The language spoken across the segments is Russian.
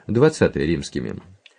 XX римскими.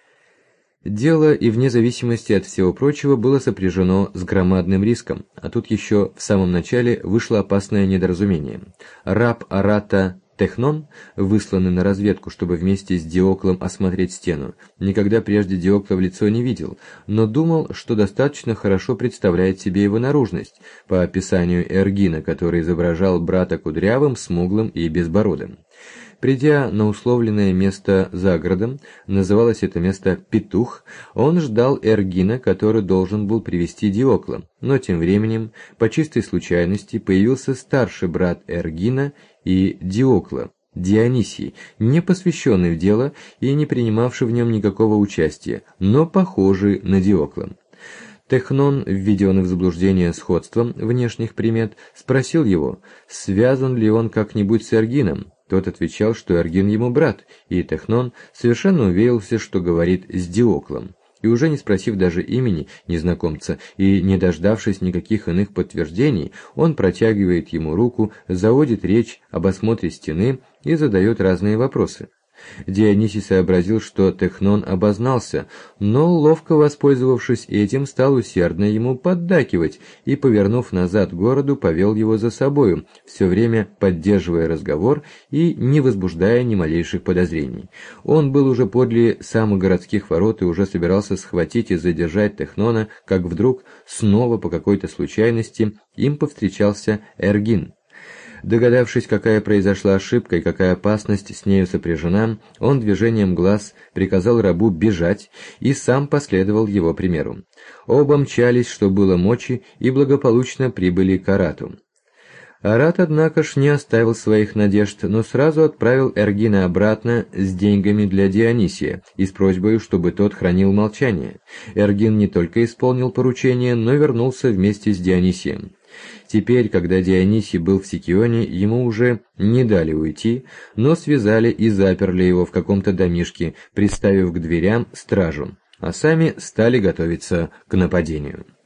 Дело и вне зависимости от всего прочего было сопряжено с громадным риском, а тут еще в самом начале вышло опасное недоразумение. Раб Арата Технон, высланный на разведку, чтобы вместе с Диоклом осмотреть стену, никогда прежде Диокла в лицо не видел, но думал, что достаточно хорошо представляет себе его наружность, по описанию Эргина, который изображал брата кудрявым, смуглым и безбородым. Придя на условленное место за городом, называлось это место Петух, он ждал Эргина, который должен был привести Диокла, но тем временем, по чистой случайности, появился старший брат Эргина и Диокла, Дионисий, не посвященный в дело и не принимавший в нем никакого участия, но похожий на Диокла. Технон, введенный в заблуждение сходством внешних примет, спросил его, связан ли он как-нибудь с Эргином. Тот отвечал, что Эргин ему брат, и Технон совершенно уверился, что говорит с Диоклом. И уже не спросив даже имени незнакомца и не дождавшись никаких иных подтверждений, он протягивает ему руку, заводит речь об осмотре стены и задает разные вопросы. Дионисий сообразил, что Технон обознался, но, ловко воспользовавшись этим, стал усердно ему поддакивать и, повернув назад к городу, повел его за собою, все время поддерживая разговор и не возбуждая ни малейших подозрений. Он был уже подле самых городских ворот и уже собирался схватить и задержать Технона, как вдруг, снова по какой-то случайности, им повстречался Эргин. Догадавшись, какая произошла ошибка и какая опасность с нею сопряжена, он движением глаз приказал рабу бежать и сам последовал его примеру. Оба мчались, что было мочи, и благополучно прибыли к Арату. Арат, однако ж, не оставил своих надежд, но сразу отправил Эргина обратно с деньгами для Дионисия и с просьбой, чтобы тот хранил молчание. Эргин не только исполнил поручение, но вернулся вместе с Дионисием. Теперь, когда Дионисий был в Сикионе, ему уже не дали уйти, но связали и заперли его в каком-то домишке, приставив к дверям стражу, а сами стали готовиться к нападению.